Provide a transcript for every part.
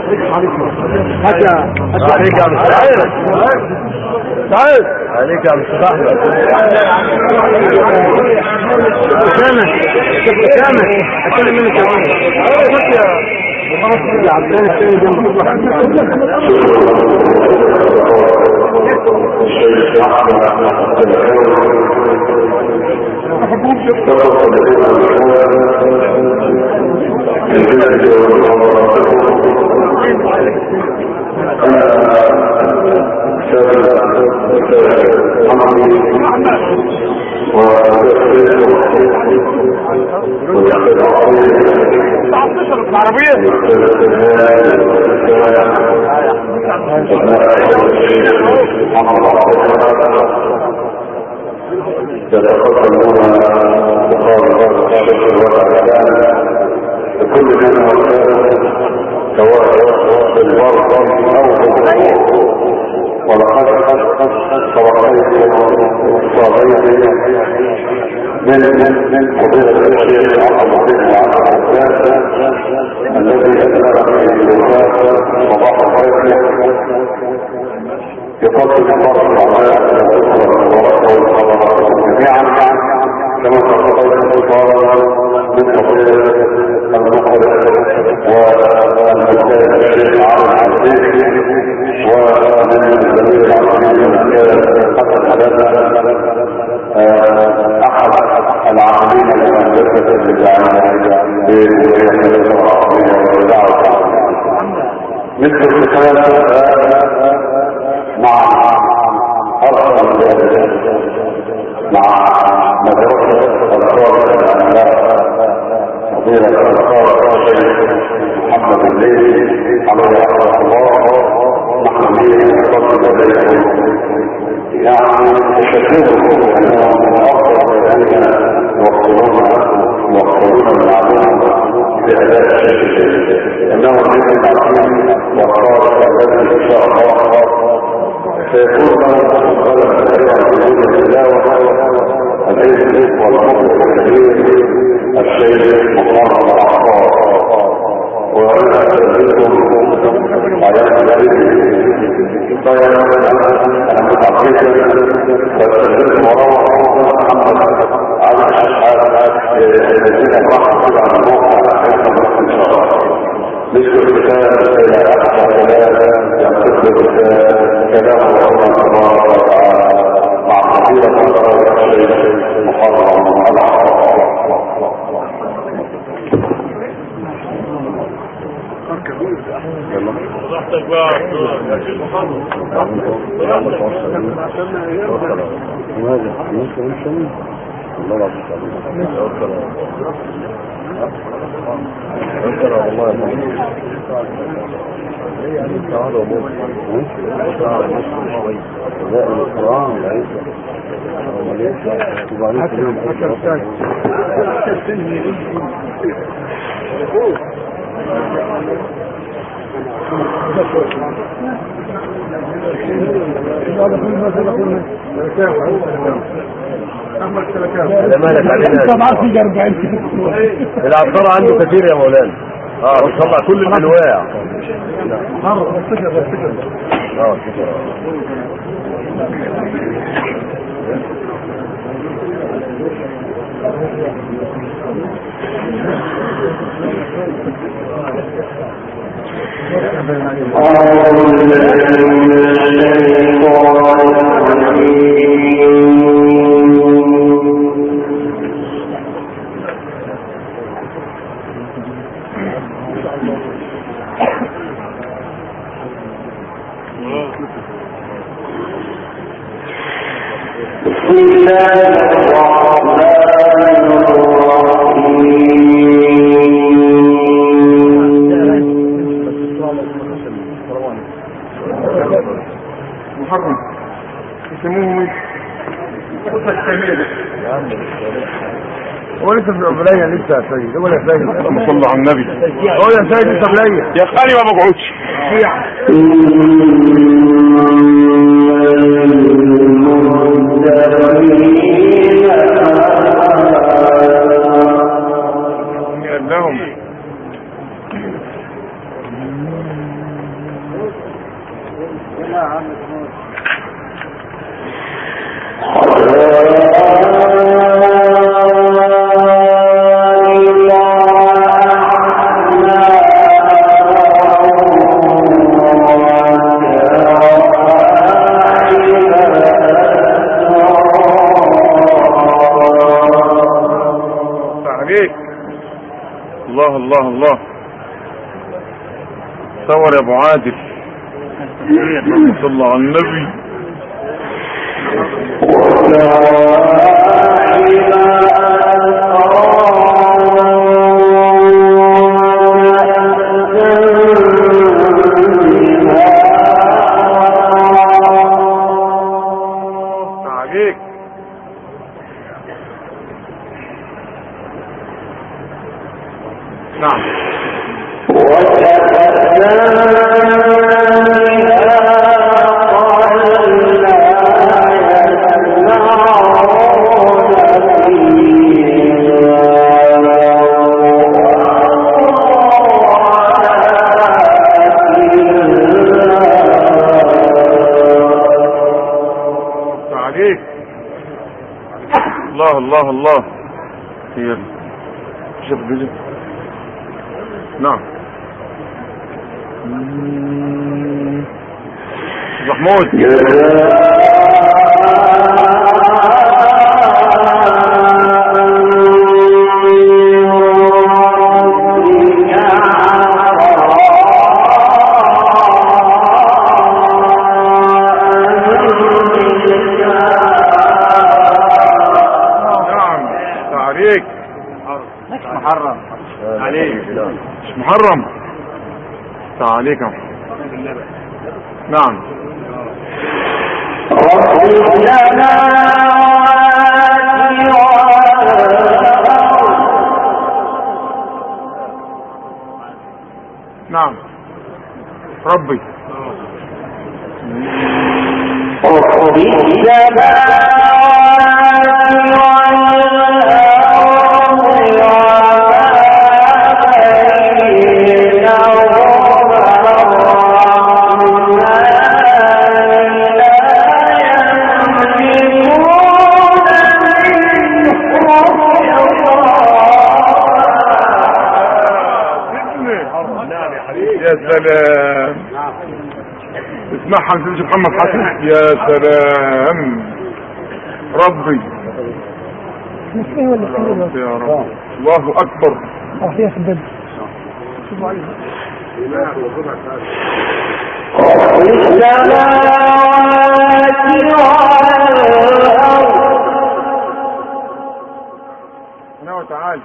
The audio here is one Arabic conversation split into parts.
عليك يا عم سعيد. عليك يا عم سعيد. سامح أكلم منك يا كل منهم سواء بالبرد او بالغير ولقد تركيت صابيت من قضية الشيخ عبد الذي أدلل به الوفاة صباح الخير يقدم الله الأعمال جميعا كما تقدم الصلاة من قضية المخرج والمجتهد الشيخ عبد العزيز ومن الزميل العظيم حتى أحد العاملين المهندسة الجامعية بالولايات العربية والإذاعة مثل الكتاب مع أرقام مع مدرسة الأطفال فضيلة الأطفال الشيخ محمد الليثي عليه رحمة الله محمدين يقصد إليهم يعني تشكرهم أنهم من أفضل الذين يوصلون المعلومة في أداء الشيخ إنه الذي العظيم وقال الذي إن شاء الله سيكون له غلبة كثيرة في وجود التلاوة الإذن والمخرج الكبير الشيخ محمد العطار وأنا أستاذنكم على ذلك أنا متعقيدا فأستاذنكم وراء محمد على الذين رحموا عن الموقع إن شاء الله مثل الكتاب إلى أحسن كلام ينقذ كلام الله تبارك وتعالى مع فضيلة الشيخ محرم العطار براحتك بقى العطار عنده كثير يا مولانا بيطلع كل الانواع بسم الله الرحمن الرحيم محرم يسموه هو لسه بلايا لسه يا سيد هو يا سيد اللهم صل على النبي هو يا سيد لسه بلايا يا خالي ما بقعدش لهم الله الله الله. صور يا ابو عادل. صلى على النبي. عليك. نعم. عليك. الله الله الله. هي شوف بيجي. نعم. محمود. نعم. تعريك. مش محرم عليك. مش محرم. تعاليك. نعم. نعم. ربي. يا سلام. اسمعها مثل محمد حسن. يا سلام. ربي. يا رب. الله اكبر. يا خدام. تعال.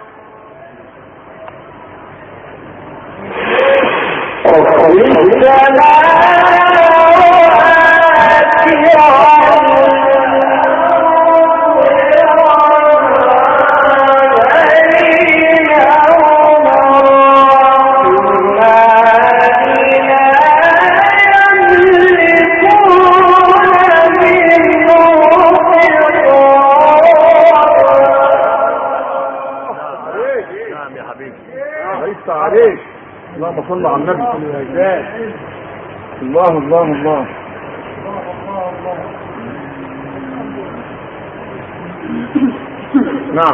عليك. اللهم صل على النبي. الله الله الله. نعم.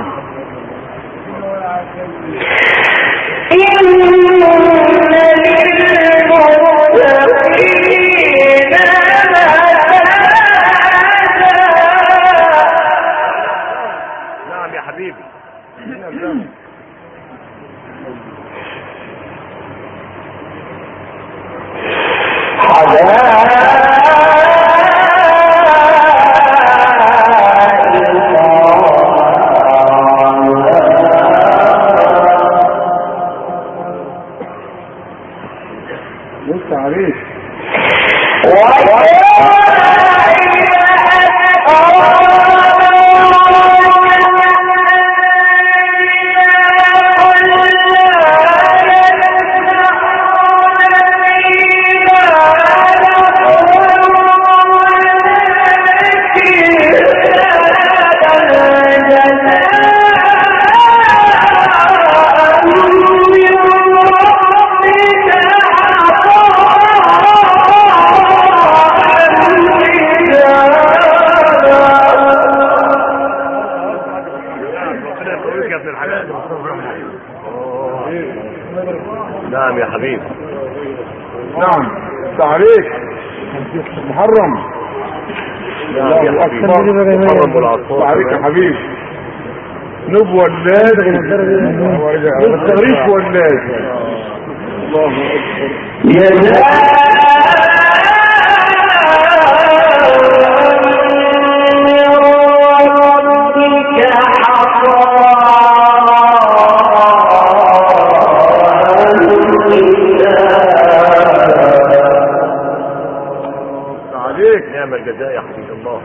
نعم يا حبيبي. لسه عليك. نعم عليك محرم. الله اكبر. محرم والعصفور عليك يا حبيبي. نوب ولاد التغريف ولاد. الله نعم الجزاء يا حبيب الله.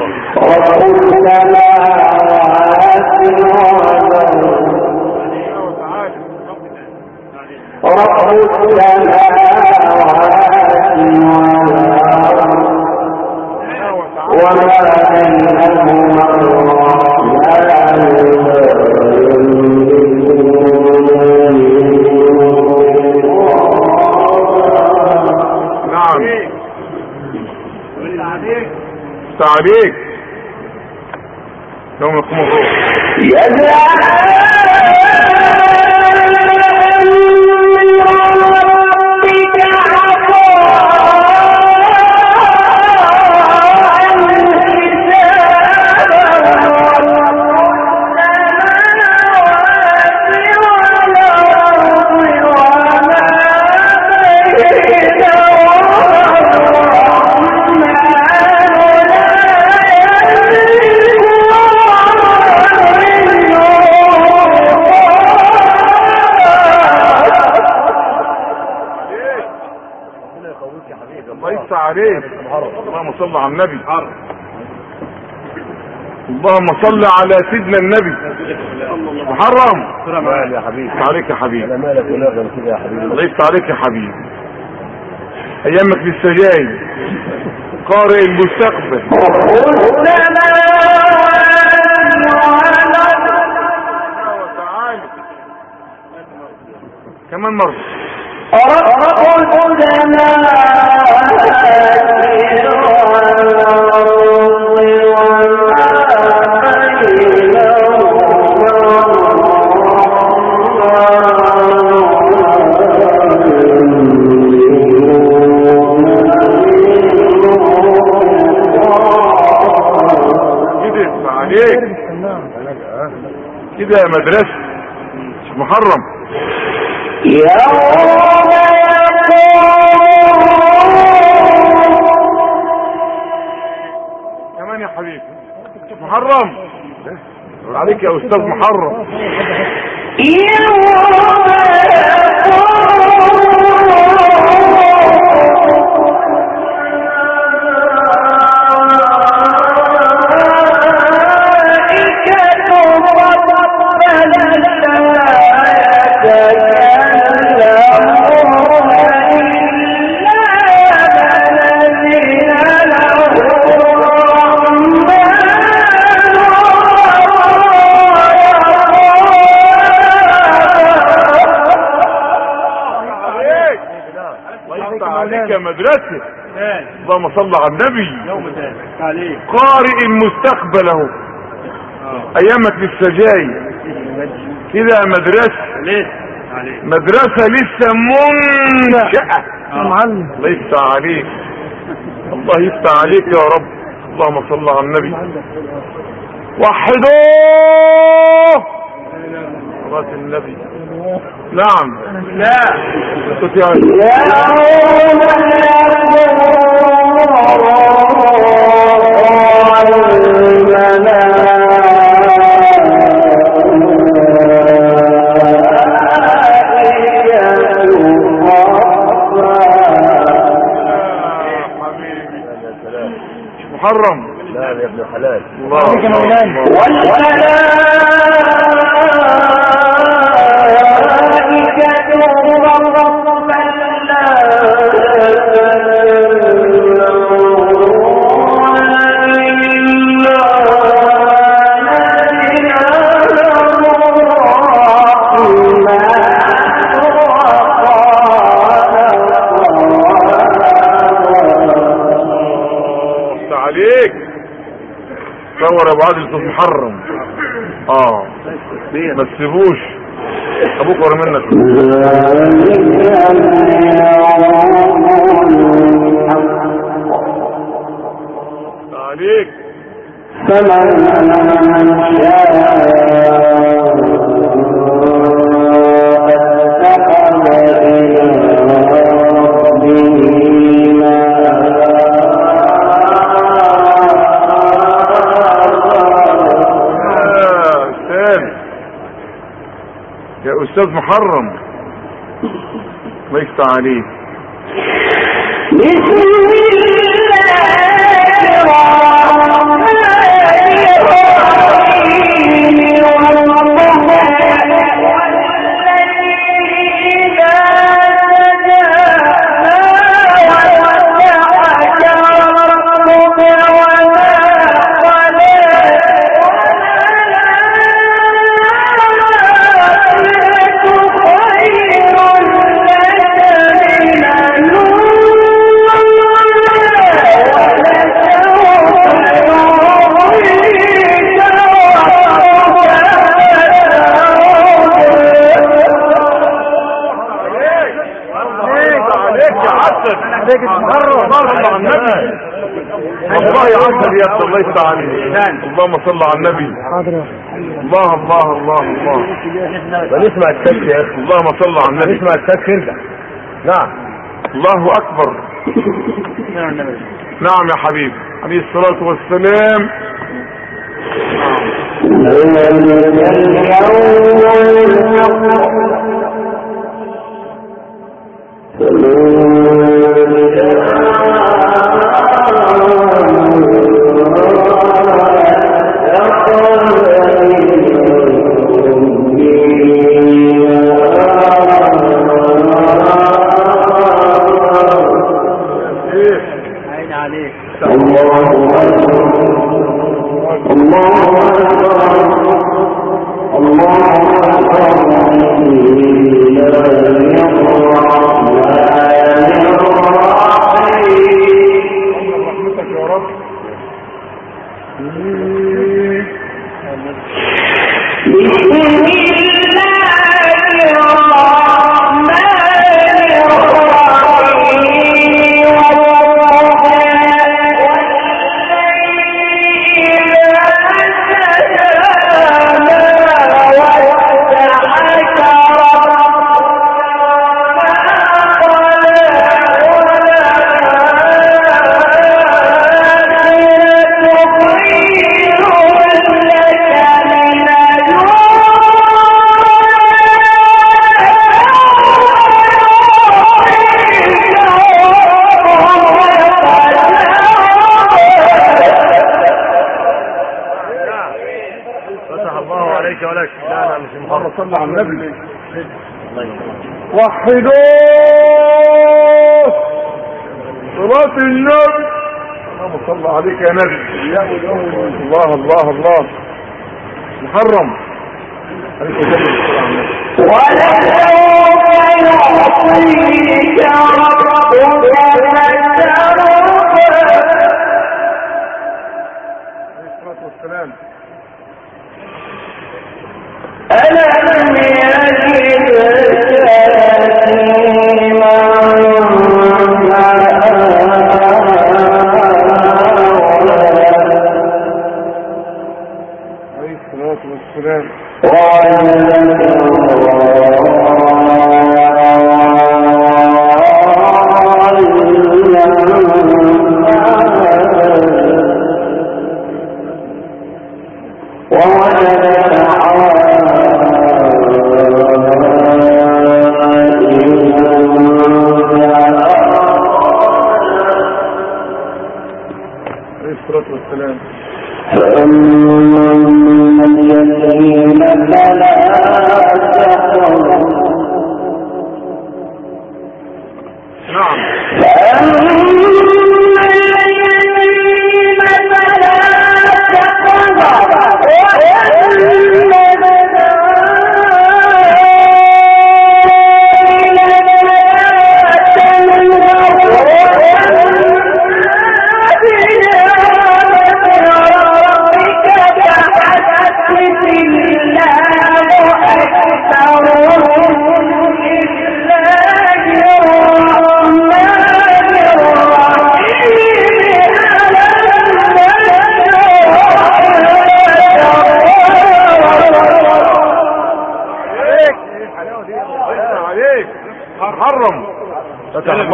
عليك يوم يقوم الروح عليك. اللهم صل على النبي. اللهم صل على سيدنا النبي. محرم يا حبيبي. عليك يا حبيبي. انا مالك ونغم كده يا حبيبي. الله يفتح عليك يا حبيبي. ايامك لسه جاي. قارئ المستقبل. كمان مرة. كده مدرسة محرم. كمان يا حبيبي محرم. عليك يا استاذ محرم. عليك مدرسة. اللهم صل على النبي. قارئ المستقبل اهو. ايامك لسه جاي كده مدرسة. مدرسة لسه منشأة. الله يفتح عليك. الله يفتح عليك يا رب. اللهم صل على النبي. وحدوه صلاة النبي. نعم. لا محرم. لا يا ابن الحلال. الله صور ابو عادل صوت محرم. ما تسيبوش ابوك ورا منك. أستاذ محرم الله يفتح عليك. بسم والله يا عبد يا ابن الله يفتح عليك. اللهم صل على النبي. الله الله الله الله. بنسمع التك يا اخي. اللهم صل على النبي. نسمع التك ارجع. نعم. الله اكبر. نعم يا حبيبي عليه الصلاة والسلام. وحدوا صلاة النبي. اللهم صل عليك يا نبي. الله الله الله. محرم عليك والسلام.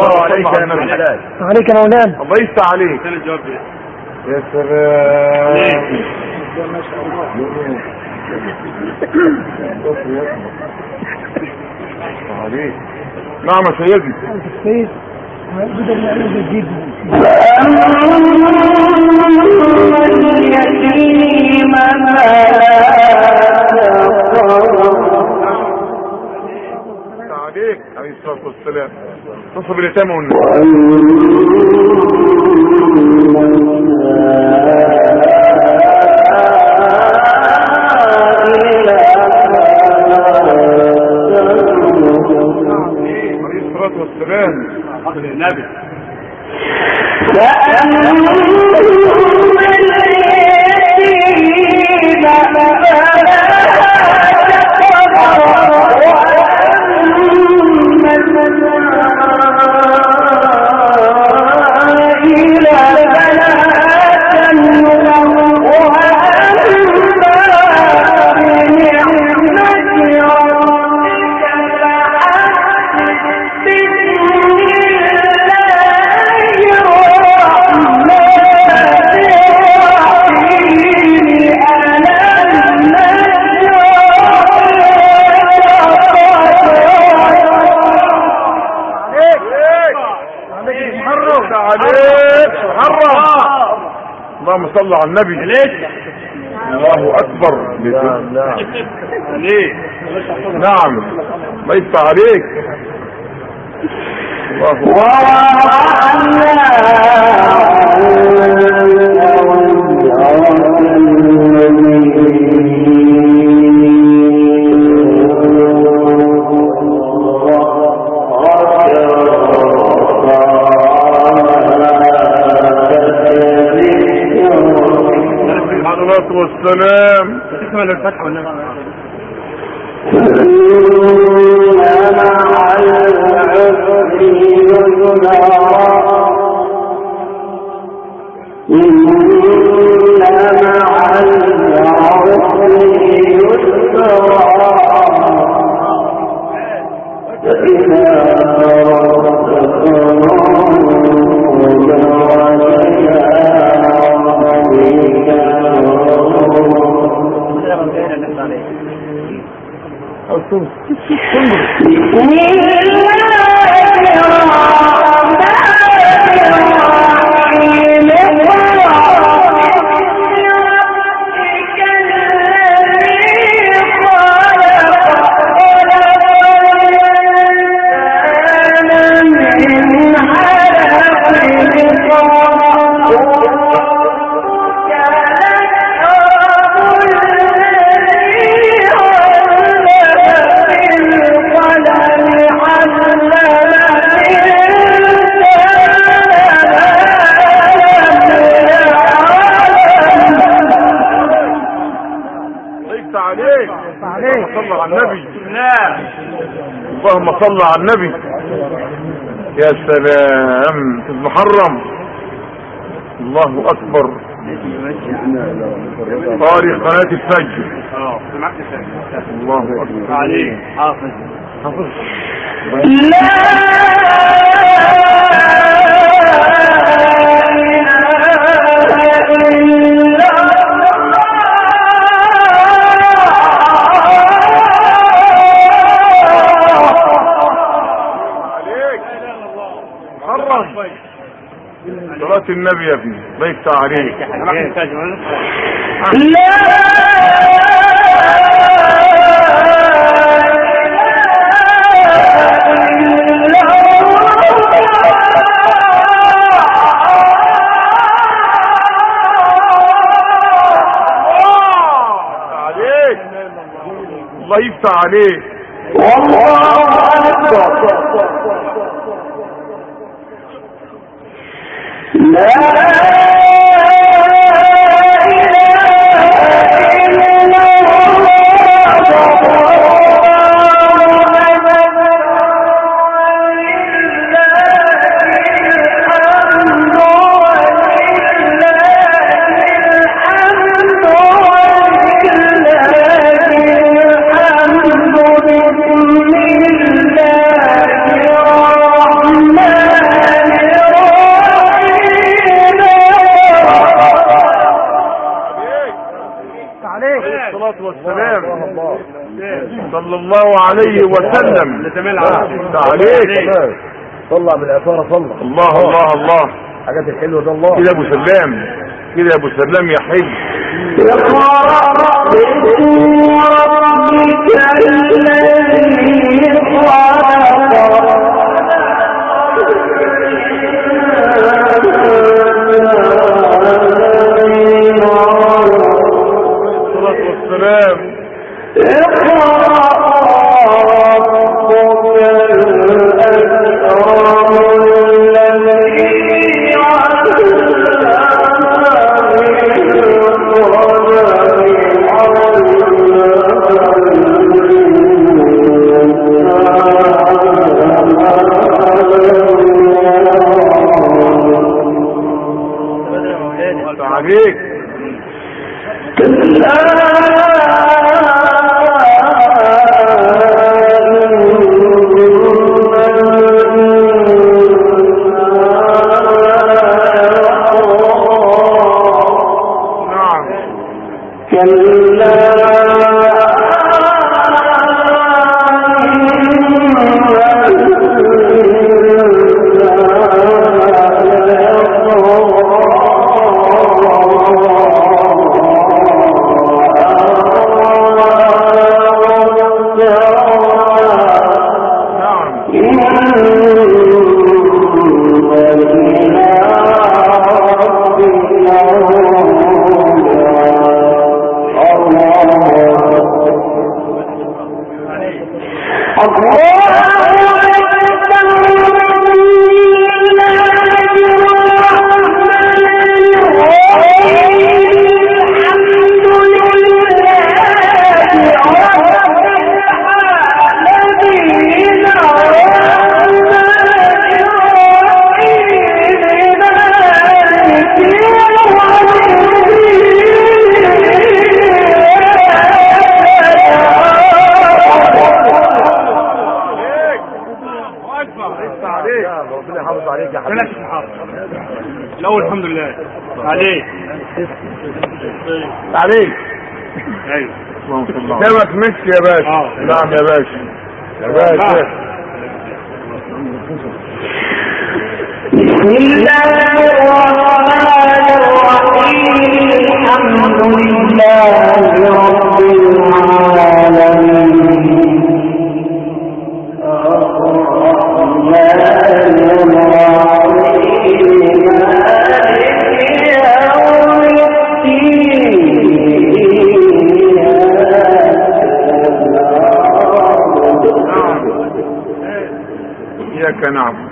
الله عليك يا مولانا. عليك يا مولانا. الله يفتح عليك. يا سلام. ما شاء الله. عليك. نعم يا سيدي. السيد بدل ما يعمل جديد. عليك عليه الصلاة والسلام. نصب اليتامى والناس. والسلام النبي اللهم صل على النبي. الله اكبر. نعم ما يفتح عليك. والسلام. تكمل الفتح والنبي. اللهم صل على النبي. يا سلام. محرم. الله اكبر. طارق قناة الفجر. الله اكبر عليك. حافظ لا صلاة النبي يا ابني. الله يفتح عليك. الله يفتح عليك. والله أكبر. لا الله صلى الله عليه وسلم. عليك صلى بالعطاره صلى. الله الله الله. حاجات الحلوه ده الله. كده يا ابو سلام، كده يا ابو سلام يا حي. عليك الأول الحمد لله عليك عليك. ايوه سمك مسك يا باشا. نعم يا باشا يا باشا. بسم الله الرحمن الرحيم الحمد لله رب العالمين الرحمن إياك نعبد.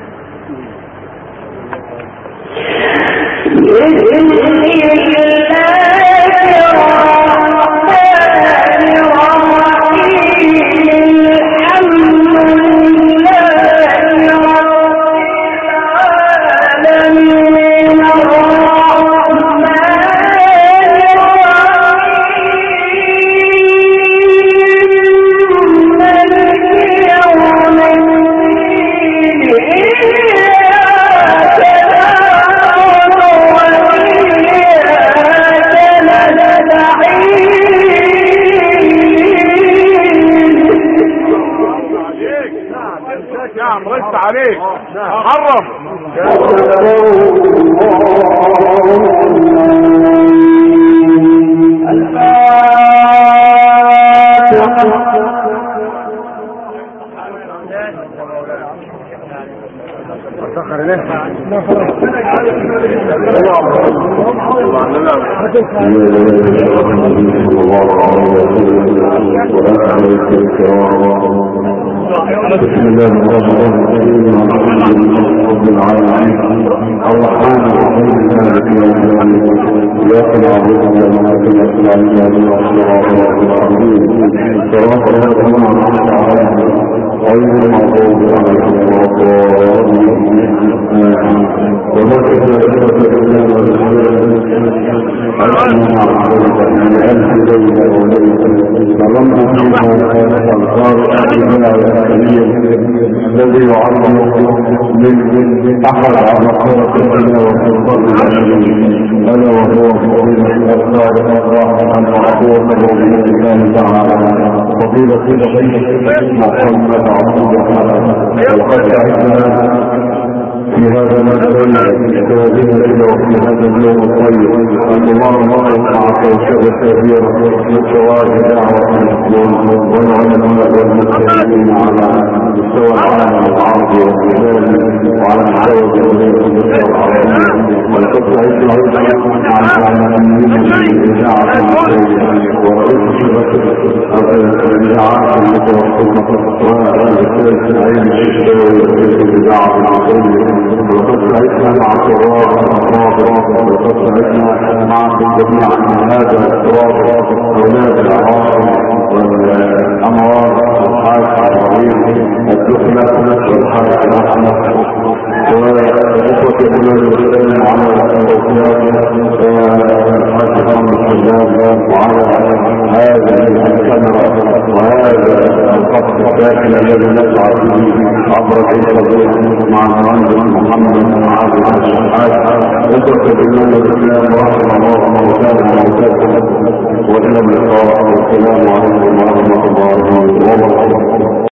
نعم رست عليك. حرم بسم الله الرحمن الرحيم رب العالمين الرحمن الرحيم مالك يوم الدين اياك نعبد واياك نستعين اهدنا الصراط المستقيم صراط الذين انعمت عليهم غير المغضوب عليهم ولا الضالين وما كتبت الا الذي يعلم من احد على خير الدنيا وفي الفضل الا وهو فضيلة الافكار المعروفة باذن الله تعالى فضيلة الشيخ محمد عبد الوهاب. وقد شهدنا في هذا المسجد كهذه وفي هذا اليوم الطيب ان الله مع توسعه كبيره من شواهد دعوه المسلمين والعلماء والمجتهدين على مستوى العالم العربي والاسلامي وعلى مستوى جمهوريه مصر العربيه. ولقد سعدنا ايضا مع العالمين بالاذاعه المصريه ورئيس شبكه الاذاعات المتوسطه والاستاذ سعيد الششتاوي رئيس الاذاعه المصريه. وقد سعدنا مع التراب والأطراف وقد سعدنا معكم جميعا هذا التراب أولاد العواصم والأمراض والحاج الرحيم الدخلة والحاج الرحمة وإخوة أولاد الإسلام على التوفيق والحاج محمد الشباب وعلى هذا الكاميرا وهذا الخط الداخلي الذي نسعى به عبر الإنترنت مع المهندس محمد معاذ الشحات. وترك بالله الإسلام ورحمة الله وموتانا وموتاكم وإلى اللقاء والسلام عليكم ورحمة الله وبركاته.